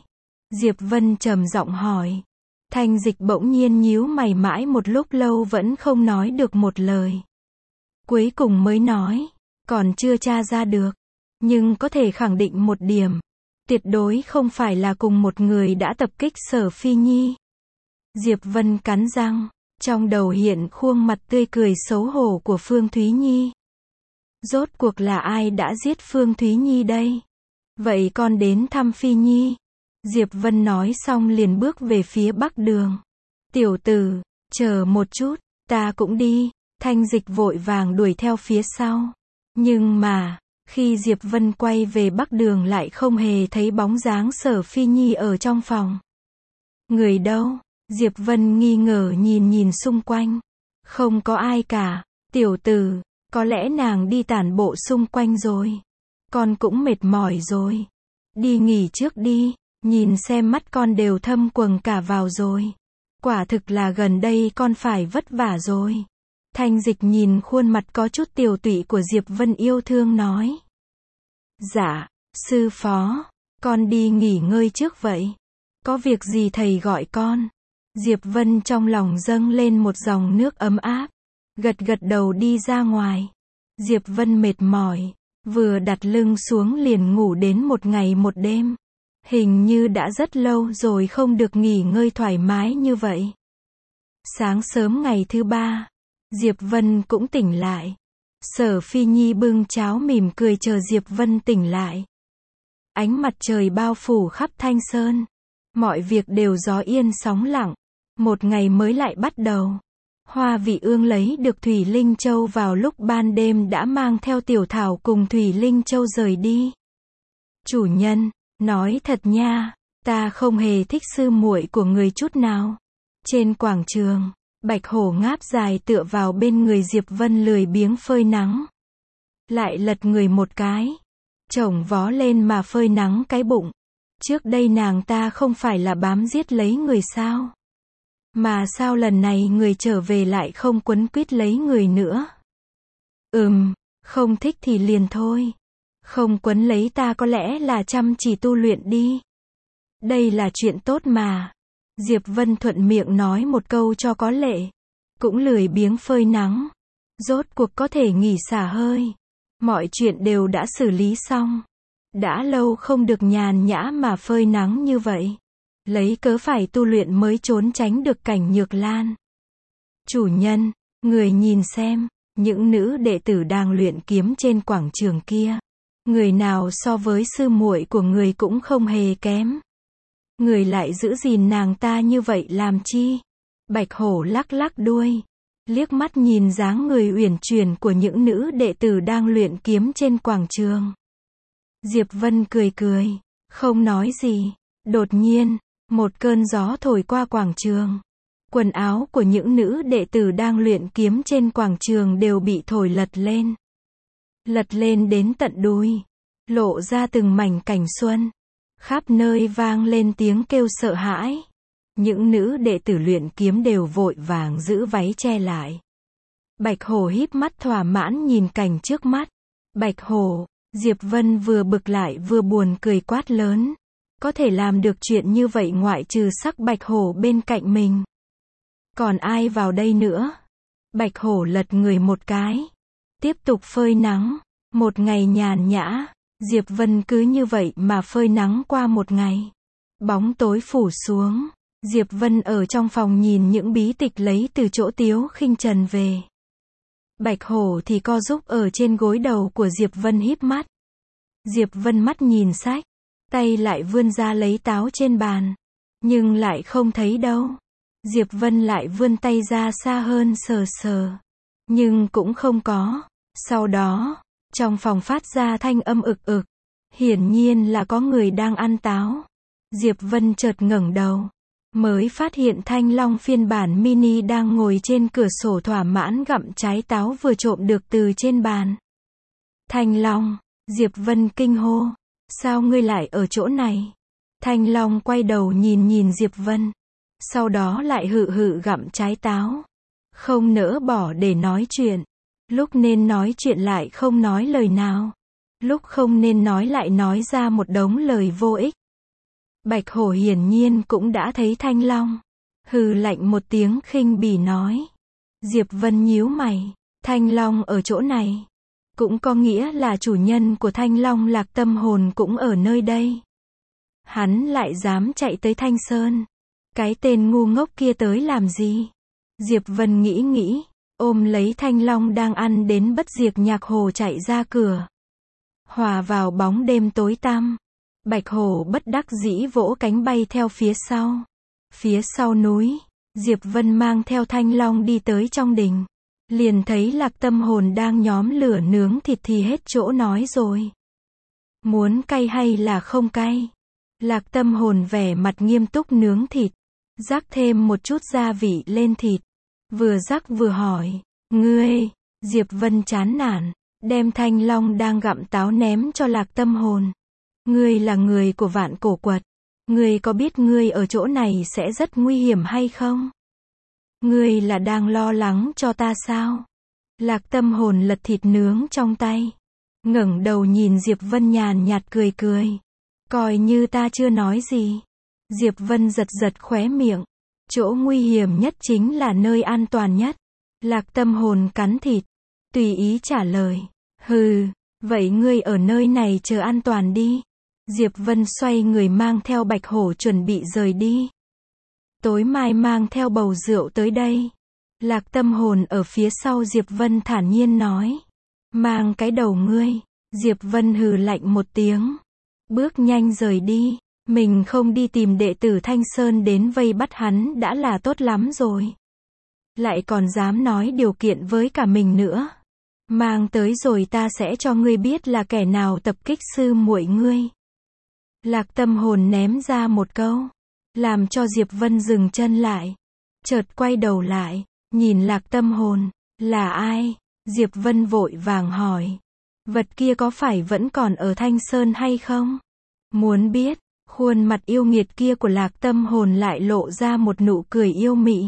Diệp Vân trầm giọng hỏi. Thanh Dịch bỗng nhiên nhíu mày mãi một lúc lâu vẫn không nói được một lời. Cuối cùng mới nói, còn chưa tra ra được, nhưng có thể khẳng định một điểm, tuyệt đối không phải là cùng một người đã tập kích Sở Phi Nhi. Diệp Vân cắn răng, trong đầu hiện khuôn mặt tươi cười xấu hổ của Phương Thúy Nhi. Rốt cuộc là ai đã giết Phương Thúy Nhi đây? Vậy con đến thăm Phi Nhi. Diệp Vân nói xong liền bước về phía bắc đường. Tiểu tử, chờ một chút, ta cũng đi. Thanh Dịch vội vàng đuổi theo phía sau. Nhưng mà, khi Diệp Vân quay về bắc đường lại không hề thấy bóng dáng Sở Phi Nhi ở trong phòng. Người đâu? Diệp Vân nghi ngờ nhìn nhìn xung quanh. Không có ai cả. Tiểu tử, có lẽ nàng đi tản bộ xung quanh rồi. Con cũng mệt mỏi rồi. Đi nghỉ trước đi. Nhìn xem mắt con đều thâm quầng cả vào rồi. Quả thực là gần đây con phải vất vả rồi. Thanh Dịch nhìn khuôn mặt có chút tiều tụy của Diệp Vân yêu thương nói. Dạ, sư phó, con đi nghỉ ngơi trước vậy. Có việc gì thầy gọi con? Diệp Vân trong lòng dâng lên một dòng nước ấm áp. Gật gật đầu đi ra ngoài. Diệp Vân mệt mỏi, vừa đặt lưng xuống liền ngủ đến một ngày một đêm. Hình như đã rất lâu rồi không được nghỉ ngơi thoải mái như vậy. Sáng sớm ngày thứ ba, Diệp Vân cũng tỉnh lại. Sở Phi Nhi bưng cháo mỉm cười chờ Diệp Vân tỉnh lại. Ánh mặt trời bao phủ khắp Thanh Sơn. Mọi việc đều gió yên sóng lặng. Một ngày mới lại bắt đầu. Hoa Vị Ương lấy được Thủy Linh Châu vào lúc ban đêm đã mang theo Tiểu Thảo cùng Thủy Linh Châu rời đi. Chủ nhân, nói thật nha, ta không hề thích sư muội của người chút nào. Trên quảng trường, Bạch Hổ ngáp dài tựa vào bên người Diệp Vân lười biếng phơi nắng. Lại lật người một cái, chổng vó lên mà phơi nắng cái bụng. Trước đây nàng ta không phải là bám giết lấy người sao? Mà sao lần này người trở về lại không quấn quýt lấy người nữa? Không thích thì liền thôi. Không quấn lấy ta có lẽ là chăm chỉ tu luyện đi. Đây là chuyện tốt mà. Diệp Vân thuận miệng nói một câu cho có lệ. Cũng lười biếng phơi nắng. Rốt cuộc có thể nghỉ xả hơi. Mọi chuyện đều đã xử lý xong. Đã lâu không được nhàn nhã mà phơi nắng như vậy. Lấy cớ phải tu luyện mới trốn tránh được cảnh Nhược Lan. Chủ nhân, người nhìn xem, những nữ đệ tử đang luyện kiếm trên quảng trường kia. Người nào so với sư muội của người cũng không hề kém. Người lại giữ gìn nàng ta như vậy làm chi? Bạch Hổ lắc lắc đuôi. Liếc mắt nhìn dáng người uyển chuyển của những nữ đệ tử đang luyện kiếm trên quảng trường. Diệp Vân cười cười, không nói gì. Đột nhiên, một cơn gió thổi qua quảng trường. Quần áo của những nữ đệ tử đang luyện kiếm trên quảng trường đều bị thổi lật lên. Lật lên đến tận đùi. Lộ ra từng mảnh cảnh xuân. Khắp nơi vang lên tiếng kêu sợ hãi. Những nữ đệ tử luyện kiếm đều vội vàng giữ váy che lại. Bạch Hổ híp mắt thỏa mãn nhìn cảnh trước mắt. Bạch Hổ, Diệp Vân vừa bực lại vừa buồn cười quát lớn. Có thể làm được chuyện như vậy ngoại trừ Sắc Bạch Hổ bên cạnh mình. Còn ai vào đây nữa? Bạch Hổ lật người một cái. Tiếp tục phơi nắng. Một ngày nhàn nhã. Diệp Vân cứ như vậy mà phơi nắng qua một ngày. Bóng tối phủ xuống. Diệp Vân ở trong phòng nhìn những bí tịch lấy từ chỗ Tiếu Khinh Trần về. Bạch Hổ thì co giúp ở trên gối đầu của Diệp Vân híp mắt. Diệp Vân mắt nhìn sách. Tay lại vươn ra lấy táo trên bàn. Nhưng lại không thấy đâu. Diệp Vân lại vươn tay ra xa hơn sờ sờ. Nhưng cũng không có. Sau đó, trong phòng phát ra thanh âm ực ực. Hiển nhiên là có người đang ăn táo. Diệp Vân chợt ngẩng đầu. Mới phát hiện Thanh Long phiên bản mini đang ngồi trên cửa sổ thỏa mãn gặm trái táo vừa trộm được từ trên bàn. Thanh Long, Diệp Vân kinh hô. Sao ngươi lại ở chỗ này? Thanh Long quay đầu nhìn Diệp Vân. Sau đó lại hự hự gặm trái táo. Không nỡ bỏ để nói chuyện. Lúc nên nói chuyện lại không nói lời nào. Lúc không nên nói lại nói ra một đống lời vô ích. Bạch hổ hiển nhiên cũng đã thấy thanh long. Hừ lạnh một tiếng khinh bỉ nói. Diệp Vân nhíu mày. Thanh long ở chỗ này. Cũng có nghĩa là chủ nhân của thanh long Lạc Tâm Hồn cũng ở nơi đây. Hắn lại dám chạy tới Thanh Sơn. Cái tên ngu ngốc kia tới làm gì? Diệp Vân nghĩ, ôm lấy thanh long đang ăn đến bất diệt nhạc hồ chạy ra cửa. Hòa vào bóng đêm tối tăm. Bạch hổ bất đắc dĩ vỗ cánh bay theo phía sau. Phía sau núi, Diệp Vân mang theo thanh long đi tới trong đình. Liền thấy Lạc Tâm Hồn đang nhóm lửa nướng thịt thì hết chỗ nói rồi. Muốn cay hay là không cay? Lạc Tâm Hồn vẻ mặt nghiêm túc nướng thịt. Rắc thêm một chút gia vị lên thịt. Vừa rắc vừa hỏi. Ngươi, Diệp Vân chán nản. Đem thanh long đang gặm táo ném cho Lạc Tâm Hồn. Ngươi là người của Vạn Cổ Quật. Ngươi có biết ngươi ở chỗ này sẽ rất nguy hiểm hay không? Ngươi là đang lo lắng cho ta sao? Lạc Tâm Hồn lật thịt nướng trong tay. Ngẩng đầu nhìn Diệp Vân nhàn nhạt cười. Coi như ta chưa nói gì. Diệp Vân giật khóe miệng. Chỗ nguy hiểm nhất chính là nơi an toàn nhất. Lạc Tâm Hồn cắn thịt. Tùy ý trả lời. Hừ, vậy ngươi ở nơi này chờ an toàn đi. Diệp Vân xoay người mang theo Bạch hổ chuẩn bị rời đi. Tối mai mang theo bầu rượu tới đây. Lạc Tâm Hồn ở phía sau Diệp Vân thản nhiên nói. Mang cái đầu ngươi. Diệp Vân hừ lạnh một tiếng. Bước nhanh rời đi. Mình không đi tìm đệ tử Thanh Sơn đến vây bắt hắn đã là tốt lắm rồi. Lại còn dám nói điều kiện với cả mình nữa. Mang tới rồi ta sẽ cho ngươi biết là kẻ nào tập kích sư muội ngươi. Lạc Tâm Hồn ném ra một câu. Làm cho Diệp Vân dừng chân lại. Chợt quay đầu lại. Nhìn Lạc Tâm Hồn. Là ai? Diệp Vân vội vàng hỏi. Vật kia có phải vẫn còn ở Thanh Sơn hay không? Muốn biết. Khuôn mặt yêu nghiệt kia của Lạc Tâm Hồn lại lộ ra một nụ cười yêu mị.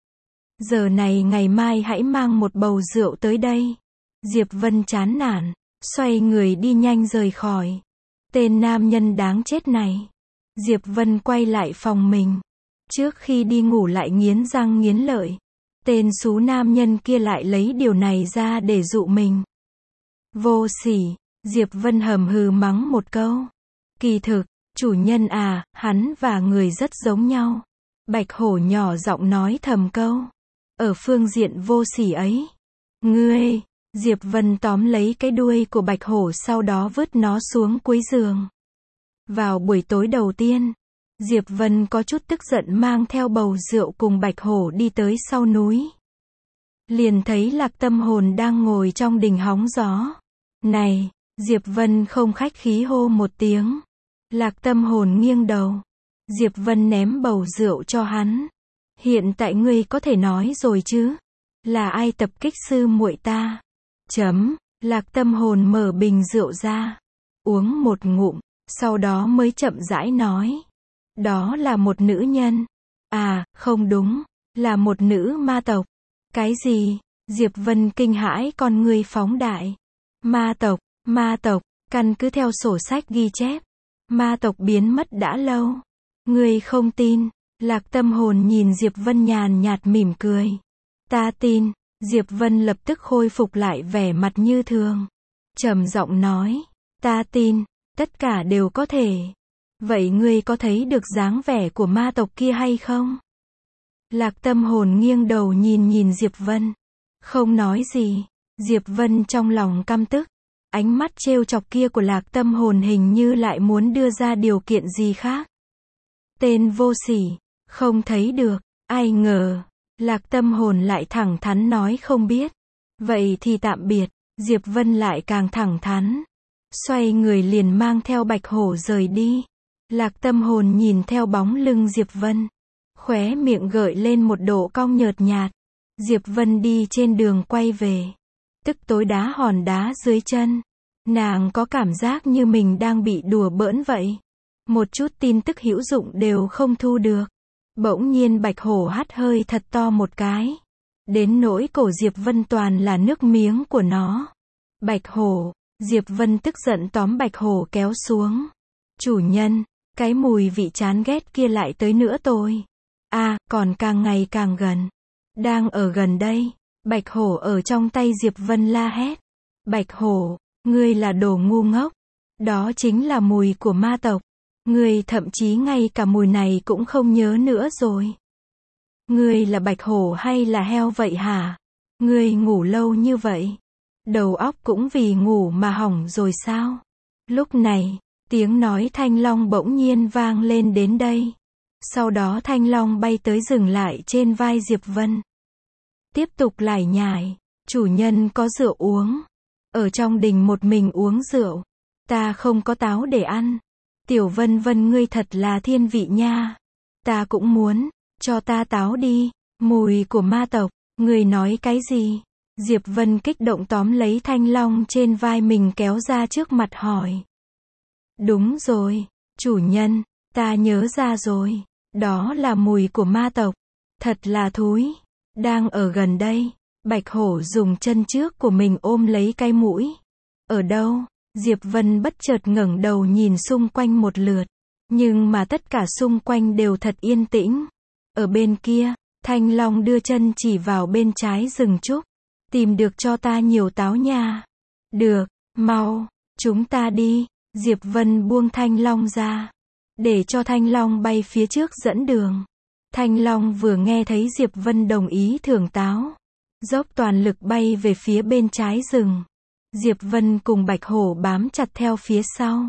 Giờ này ngày mai hãy mang một bầu rượu tới đây. Diệp Vân chán nản. Xoay người đi nhanh rời khỏi. Tên nam nhân đáng chết này. Diệp Vân quay lại phòng mình. Trước khi đi ngủ lại nghiến răng nghiến lợi. Tên xú nam nhân kia lại lấy điều này ra để dụ mình. Vô sỉ. Diệp Vân hầm hừ mắng một câu. Kỳ thực, chủ nhân à, hắn và người rất giống nhau. Bạch hổ nhỏ giọng nói thầm câu. Ở phương diện vô sỉ ấy. Ngươi. Diệp Vân tóm lấy cái đuôi của bạch hổ sau đó vứt nó xuống cuối giường. Vào buổi tối đầu tiên, Diệp Vân có chút tức giận mang theo bầu rượu cùng bạch hổ đi tới sau núi. Liền thấy Lạc Tâm Hồn đang ngồi trong đình hóng gió. Này, Diệp Vân không khách khí hô một tiếng. Lạc Tâm Hồn nghiêng đầu. Diệp Vân ném bầu rượu cho hắn. Hiện tại ngươi có thể nói rồi chứ? Là ai tập kích sư muội ta? Lạc Tâm Hồn mở bình rượu ra. Uống một ngụm. Sau đó mới chậm rãi nói. Đó là một nữ nhân. À, không đúng. Là một nữ ma tộc. Cái gì? Diệp Vân kinh hãi con ngươi phóng đại. Ma tộc, căn cứ theo sổ sách ghi chép. Ma tộc biến mất đã lâu. Ngươi không tin. Lạc Tâm Hồn nhìn Diệp Vân nhàn nhạt mỉm cười. Ta tin. Diệp Vân lập tức khôi phục lại vẻ mặt như thường. Trầm giọng nói. Ta tin. Tất cả đều có thể. Vậy ngươi có thấy được dáng vẻ của ma tộc kia hay không? Lạc Tâm Hồn nghiêng đầu nhìn Diệp Vân. Không nói gì. Diệp Vân trong lòng căm tức. Ánh mắt trêu chọc kia của Lạc Tâm Hồn hình như lại muốn đưa ra điều kiện gì khác. Tên vô sỉ. Không thấy được. Ai ngờ. Lạc Tâm Hồn lại thẳng thắn nói không biết. Vậy thì tạm biệt. Diệp Vân lại càng thẳng thắn. Xoay người liền mang theo bạch hổ rời đi. Lạc Tâm Hồn nhìn theo bóng lưng Diệp Vân. Khóe miệng gợi lên một độ cong nhợt nhạt. Diệp Vân đi trên đường quay về. Tức tối đá hòn đá dưới chân. Nàng có cảm giác như mình đang bị đùa bỡn vậy. Một chút tin tức hữu dụng đều không thu được. Bỗng nhiên bạch hổ hắt hơi thật to một cái. Đến nỗi cổ Diệp Vân toàn là nước miếng của nó. Bạch hổ. Diệp Vân tức giận tóm bạch hổ kéo xuống. Chủ nhân. Cái mùi vị chán ghét kia lại tới nữa tôi. Còn càng ngày càng gần. Đang ở gần đây. Bạch hổ ở trong tay Diệp Vân la hét. Bạch hổ, ngươi là đồ ngu ngốc. Đó chính là mùi của ma tộc. Ngươi thậm chí ngay cả mùi này cũng không nhớ nữa rồi. Ngươi là bạch hổ hay là heo vậy hả? Ngươi ngủ lâu như vậy. Đầu óc cũng vì ngủ mà hỏng rồi sao? Lúc này, tiếng nói thanh long bỗng nhiên vang lên đến đây. Sau đó thanh long bay tới dừng lại trên vai Diệp Vân. Tiếp tục lải nhải. Chủ nhân có rượu uống. Ở trong đình một mình uống rượu. Ta không có táo để ăn. Tiểu Vân Vân ngươi thật là thiên vị nha. Ta cũng muốn. Cho ta táo đi. Mùi của ma tộc. Ngươi nói cái gì? Diệp Vân kích động tóm lấy thanh long trên vai mình kéo ra trước mặt hỏi. Đúng rồi. Chủ nhân, ta nhớ ra rồi. Đó là mùi của ma tộc. Thật là thúi. Đang ở gần đây. Bạch hổ dùng chân trước của mình ôm lấy cái mũi. Ở đâu? Diệp Vân bất chợt ngẩng đầu nhìn xung quanh một lượt. Nhưng mà tất cả xung quanh đều thật yên tĩnh. Ở bên kia, thanh long đưa chân chỉ vào bên trái rừng trúc. Tìm được cho ta nhiều táo nha. Được, mau, chúng ta đi. Diệp Vân buông thanh long ra. Để cho thanh long bay phía trước dẫn đường. Thanh long vừa nghe thấy Diệp Vân đồng ý thưởng táo. Dốc toàn lực bay về phía bên trái rừng. Diệp Vân cùng bạch hổ bám chặt theo phía sau.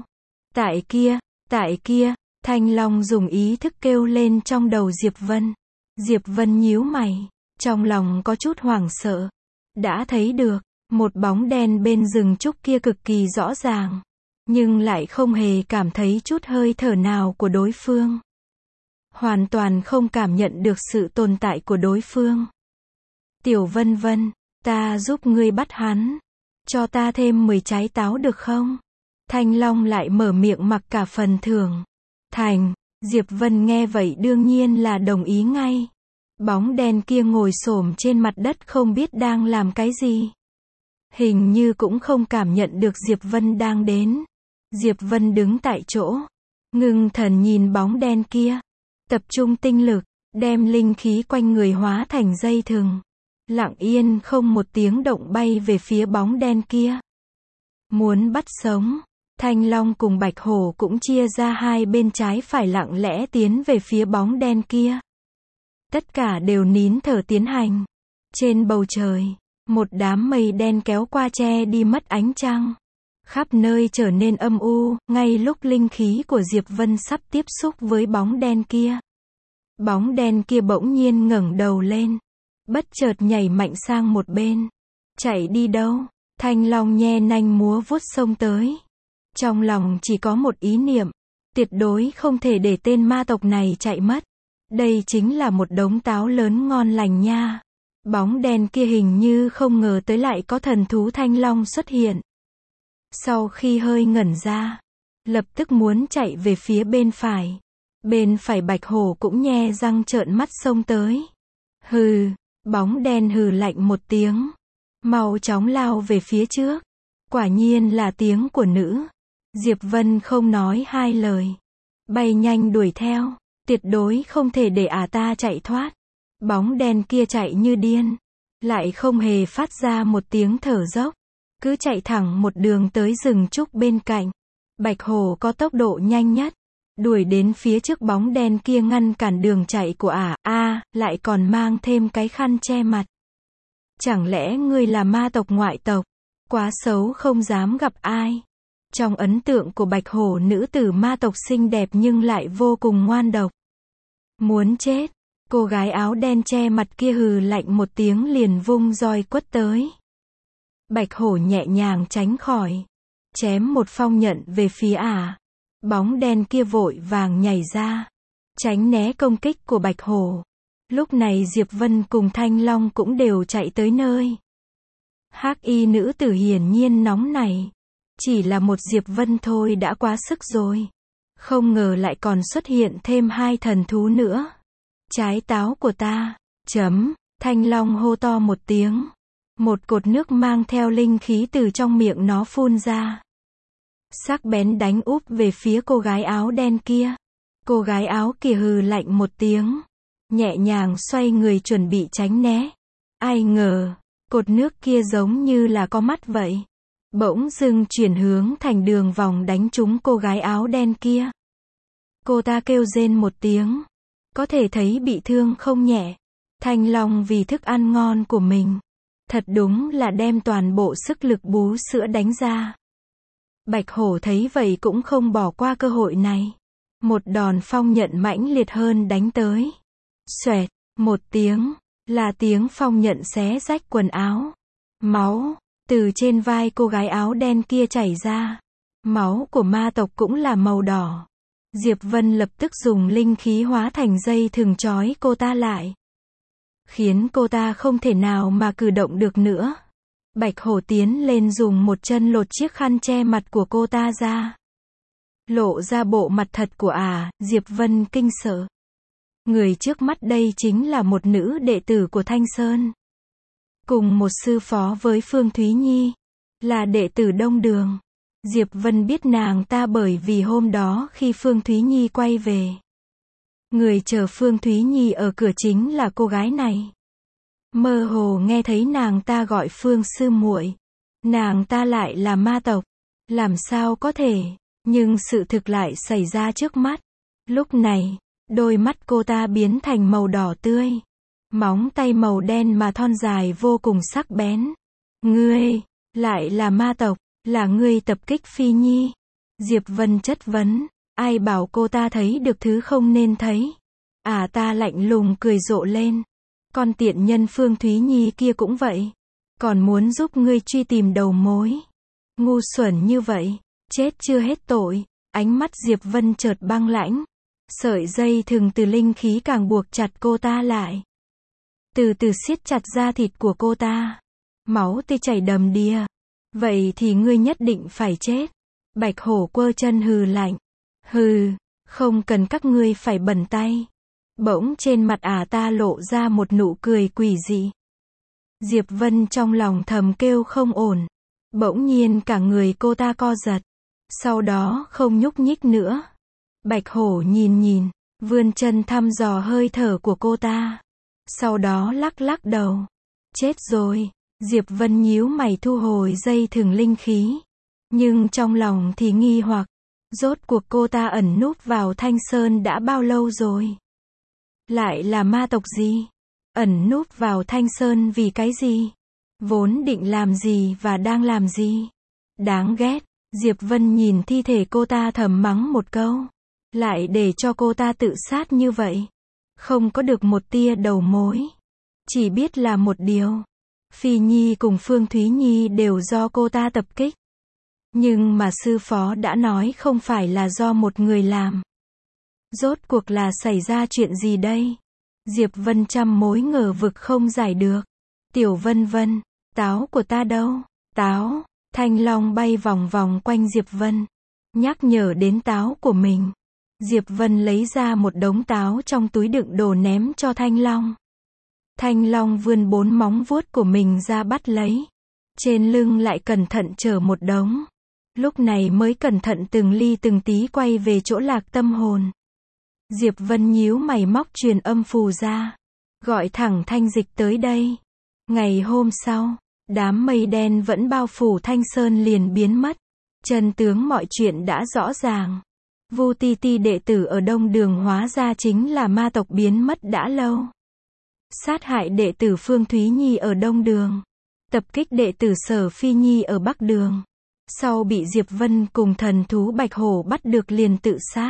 Tại kia, thanh long dùng ý thức kêu lên trong đầu Diệp Vân. Diệp Vân nhíu mày, trong lòng có chút hoảng sợ. Đã thấy được, một bóng đen bên rừng trúc kia cực kỳ rõ ràng. Nhưng lại không hề cảm thấy chút hơi thở nào của đối phương. Hoàn toàn không cảm nhận được sự tồn tại của đối phương. Tiểu Vân Vân, ta giúp ngươi bắt hắn. Cho ta thêm 10 trái táo được không? Thanh long lại mở miệng mặc cả phần thưởng. Thành, Diệp Vân nghe vậy đương nhiên là đồng ý ngay. Bóng đen kia ngồi xổm trên mặt đất không biết đang làm cái gì. Hình như cũng không cảm nhận được Diệp Vân đang đến. Diệp Vân đứng tại chỗ. Ngưng thần nhìn bóng đen kia. Tập trung tinh lực, đem linh khí quanh người hóa thành dây thừng. Lặng yên không một tiếng động bay về phía bóng đen kia. Muốn bắt sống. Thanh long cùng bạch hổ cũng chia ra hai bên trái phải lặng lẽ tiến về phía bóng đen kia. Tất cả đều nín thở tiến hành. Trên bầu trời, một đám mây đen kéo qua che đi mất ánh trăng. Khắp nơi trở nên âm u, ngay lúc linh khí của Diệp Vân sắp tiếp xúc với bóng đen kia. Bóng đen kia bỗng nhiên ngẩng đầu lên. Bất chợt nhảy mạnh sang một bên. Chạy đi đâu? Thanh long nhe nanh múa vuốt xông tới. Trong lòng chỉ có một ý niệm. Tuyệt đối không thể để tên ma tộc này chạy mất. Đây chính là một đống táo lớn ngon lành nha. Bóng đen kia hình như không ngờ tới lại có thần thú thanh long xuất hiện. Sau khi hơi ngẩn ra, lập tức muốn chạy về phía bên phải. Bên phải bạch hổ cũng nhe răng trợn mắt xông tới. Hừ, bóng đen hừ lạnh một tiếng. Mau chóng lao về phía trước. Quả nhiên là tiếng của nữ. Diệp Vân không nói hai lời. Bay nhanh đuổi theo. Tuyệt đối không thể để ta chạy thoát. Bóng đen kia chạy như điên. Lại không hề phát ra một tiếng thở dốc. Cứ chạy thẳng một đường tới rừng trúc bên cạnh. Bạch hổ có tốc độ nhanh nhất. Đuổi đến phía trước bóng đen kia ngăn cản đường chạy của lại còn mang thêm cái khăn che mặt. Chẳng lẽ ngươi là ma tộc ngoại tộc? Quá xấu không dám gặp ai. Trong ấn tượng của bạch hổ nữ tử ma tộc xinh đẹp nhưng lại vô cùng ngoan độc. Muốn chết. Cô gái áo đen che mặt kia hừ lạnh một tiếng liền vung roi quất tới. Bạch hổ nhẹ nhàng tránh khỏi. Chém một phong nhận về phía Bóng đen kia vội vàng nhảy ra. Tránh né công kích của bạch hổ. Lúc này Diệp Vân cùng Thanh Long cũng đều chạy tới nơi. Hắc y nữ tử hiển nhiên nóng nảy. Chỉ là một Diệp Vân thôi đã quá sức rồi. Không ngờ lại còn xuất hiện thêm hai thần thú nữa. Trái táo của ta. Thanh Long hô to một tiếng. Một cột nước mang theo linh khí từ trong miệng nó phun ra. sắc bén đánh úp về phía cô gái áo đen kia. Cô gái áo kia hừ lạnh một tiếng, nhẹ nhàng xoay người chuẩn bị tránh né. Ai ngờ, cột nước kia giống như là có mắt vậy. Bỗng dưng chuyển hướng thành đường vòng đánh trúng cô gái áo đen kia. Cô ta kêu rên một tiếng, có thể thấy bị thương không nhẹ. Thanh Long vì thức ăn ngon của mình, thật đúng là đem toàn bộ sức lực bú sữa đánh ra. Bạch Hổ thấy vậy cũng không bỏ qua cơ hội này. Một đòn phong nhận mãnh liệt hơn đánh tới. Xoẹt, một tiếng, là tiếng phong nhận xé rách quần áo. Máu, từ trên vai cô gái áo đen kia chảy ra. Máu của ma tộc cũng là màu đỏ. Diệp Vân lập tức dùng linh khí hóa thành dây thừng trói cô ta lại, khiến cô ta không thể nào mà cử động được nữa. Bạch Hổ tiến lên dùng một chân lột chiếc khăn che mặt của cô ta ra. Lộ ra bộ mặt thật của Diệp Vân kinh sợ. Người trước mắt đây chính là một nữ đệ tử của Thanh Sơn. Cùng một sư phó với Phương Thúy Nhi, là đệ tử Đông Đường. Diệp Vân biết nàng ta bởi vì hôm đó khi Phương Thúy Nhi quay về, người chờ Phương Thúy Nhi ở cửa chính là cô gái này. Mơ hồ nghe thấy nàng ta gọi Phương sư muội. Nàng ta lại là ma tộc. Làm sao có thể, nhưng sự thực lại xảy ra trước mắt. Lúc này, đôi mắt cô ta biến thành màu đỏ tươi. Móng tay màu đen mà thon dài vô cùng sắc bén. Ngươi, lại là ma tộc, là ngươi tập kích Phi Nhi. Diệp Vân chất vấn, ai bảo cô ta thấy được thứ không nên thấy. Ta lạnh lùng cười rộ lên. Con tiện nhân Phương Thúy Nhi kia cũng vậy. Còn muốn giúp ngươi truy tìm đầu mối. Ngu xuẩn như vậy, chết chưa hết tội. Ánh mắt Diệp Vân chợt băng lãnh. Sợi dây thừng từ linh khí càng buộc chặt cô ta lại. Từ từ siết chặt da thịt của cô ta. Máu tươi chảy đầm đìa. Vậy thì ngươi nhất định phải chết. Bạch Hổ quơ chân hừ lạnh. Hừ, không cần các ngươi phải bẩn tay. Bỗng trên mặt ta lộ ra một nụ cười quỷ dị. Diệp Vân trong lòng thầm kêu không ổn. Bỗng nhiên cả người cô ta co giật. Sau đó không nhúc nhích nữa. Bạch Hổ nhìn, vươn chân thăm dò hơi thở của cô ta. Sau đó lắc lắc đầu. Chết rồi. Diệp Vân nhíu mày thu hồi dây thừng linh khí. Nhưng trong lòng thì nghi hoặc. Rốt cuộc cô ta ẩn núp vào Thanh Sơn đã bao lâu rồi? Lại là ma tộc gì? Ẩn núp vào Thanh Sơn vì cái gì? Vốn định làm gì và đang làm gì? Đáng ghét. Diệp Vân nhìn thi thể cô ta thầm mắng một câu. Lại để cho cô ta tự sát như vậy. Không có được một tia đầu mối. Chỉ biết là một điều. Phi Nhi cùng Phương Thúy Nhi đều do cô ta tập kích. Nhưng mà sư phó đã nói không phải là do một người làm. Rốt cuộc là xảy ra chuyện gì đây? Diệp Vân trăm mối ngờ vực không giải được. Tiểu Vân Vân, táo của ta đâu? Táo. Thanh Long bay vòng vòng quanh Diệp Vân. Nhắc nhở đến táo của mình. Diệp Vân lấy ra một đống táo trong túi đựng đồ ném cho Thanh Long. Thanh Long vươn 4 móng vuốt của mình ra bắt lấy. Trên lưng lại cẩn thận chở một đống. Lúc này mới cẩn thận từng ly từng tí quay về chỗ Lạc Tâm Hồn. Diệp Vân nhíu mày móc truyền âm phù ra. Gọi thẳng Thanh Dịch tới đây. Ngày hôm sau, đám mây đen vẫn bao phủ Thanh Sơn liền biến mất. Chân tướng mọi chuyện đã rõ ràng. Vu Ti Ti đệ tử ở Đông Đường hóa ra chính là ma tộc biến mất đã lâu. Sát hại đệ tử Phương Thúy Nhi ở Đông Đường. Tập kích đệ tử Sở Phi Nhi ở Bắc Đường. Sau bị Diệp Vân cùng thần thú Bạch Hổ bắt được liền tự sát.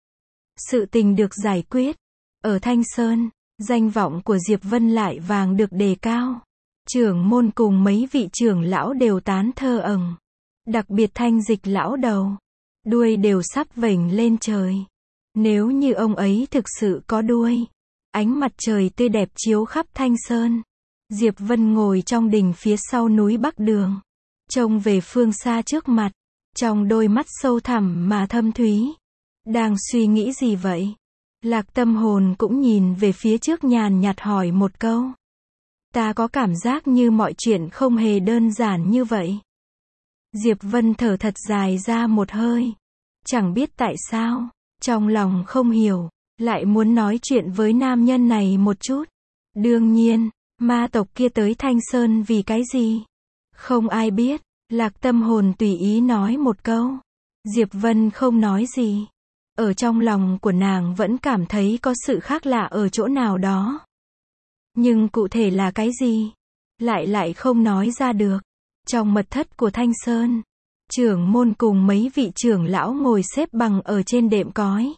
Sự tình được giải quyết. Ở Thanh Sơn, danh vọng của Diệp Vân lại vàng được đề cao. Trưởng môn cùng mấy vị trưởng lão đều tán thơ ẩn. Đặc biệt Thanh Dịch lão đầu. Đuôi đều sắp vểnh lên trời. Nếu như ông ấy thực sự có đuôi. Ánh mặt trời tươi đẹp chiếu khắp Thanh Sơn. Diệp Vân ngồi trong đình phía sau núi Bắc Đường. Trông về phương xa trước mặt. Trong đôi mắt sâu thẳm mà thâm thúy. Đang suy nghĩ gì vậy? Lạc Tâm Hồn cũng nhìn về phía trước nhàn nhạt hỏi một câu. Ta có cảm giác như mọi chuyện không hề đơn giản như vậy. Diệp Vân thở thật dài ra một hơi. Chẳng biết tại sao, trong lòng không hiểu, lại muốn nói chuyện với nam nhân này một chút. Đương nhiên, ma tộc kia tới Thanh Sơn vì cái gì? Không ai biết, Lạc Tâm Hồn tùy ý nói một câu. Diệp Vân không nói gì. Ở trong lòng của nàng vẫn cảm thấy có sự khác lạ ở chỗ nào đó. Nhưng cụ thể là cái gì? Lại không nói ra được. Trong mật thất của Thanh Sơn, trưởng môn cùng mấy vị trưởng lão ngồi xếp bằng ở trên đệm cói.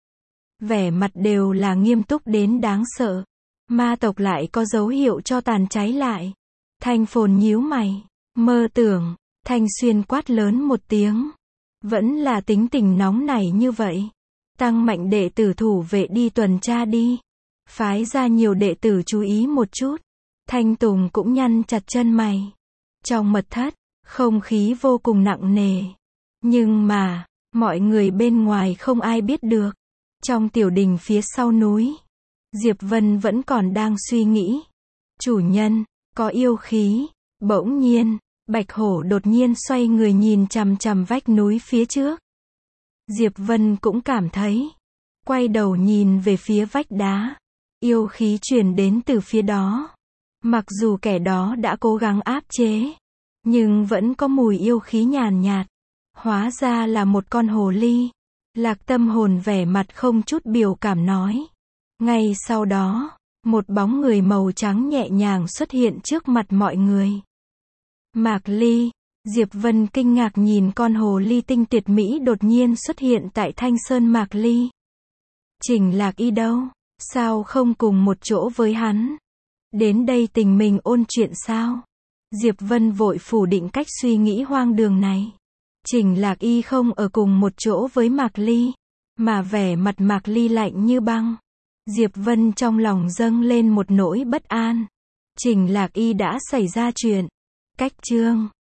Vẻ mặt đều là nghiêm túc đến đáng sợ. Ma tộc lại có dấu hiệu cho tàn cháy lại. Thanh Phồn nhíu mày, mơ tưởng. Thanh Xuyên quát lớn một tiếng. Vẫn là tính tình nóng nảy như vậy. Tăng mạnh đệ tử thủ vệ đi tuần tra đi. Phái ra nhiều đệ tử chú ý một chút. Thanh Tùng cũng nhăn chặt chân mày. Trong mật thất, không khí vô cùng nặng nề. Nhưng mà, mọi người bên ngoài không ai biết được. Trong tiểu đình phía sau núi, Diệp Vân vẫn còn đang suy nghĩ. Chủ nhân, có yêu khí. Bỗng nhiên, Bạch Hổ đột nhiên xoay người nhìn chằm chằm vách núi phía trước. Diệp Vân cũng cảm thấy. Quay đầu nhìn về phía vách đá. Yêu khí truyền đến từ phía đó. Mặc dù kẻ đó đã cố gắng áp chế, nhưng vẫn có mùi yêu khí nhàn nhạt. Hóa ra là một con hồ ly. Lạc Tâm Hồn vẻ mặt không chút biểu cảm nói. Ngay sau đó, một bóng người màu trắng nhẹ nhàng xuất hiện trước mặt mọi người. Mạc Ly. Diệp Vân kinh ngạc nhìn con hồ ly tinh tuyệt mỹ đột nhiên xuất hiện tại Thanh Sơn Mạc Ly. Trình Lạc Y đâu? Sao không cùng một chỗ với hắn? Đến đây tình mình ôn chuyện sao? Diệp Vân vội phủ định cách suy nghĩ hoang đường này. Trình Lạc Y không ở cùng một chỗ với Mạc Ly, mà vẻ mặt Mạc Ly lạnh như băng. Diệp Vân trong lòng dâng lên một nỗi bất an. Trình Lạc Y đã xảy ra chuyện. Cách chương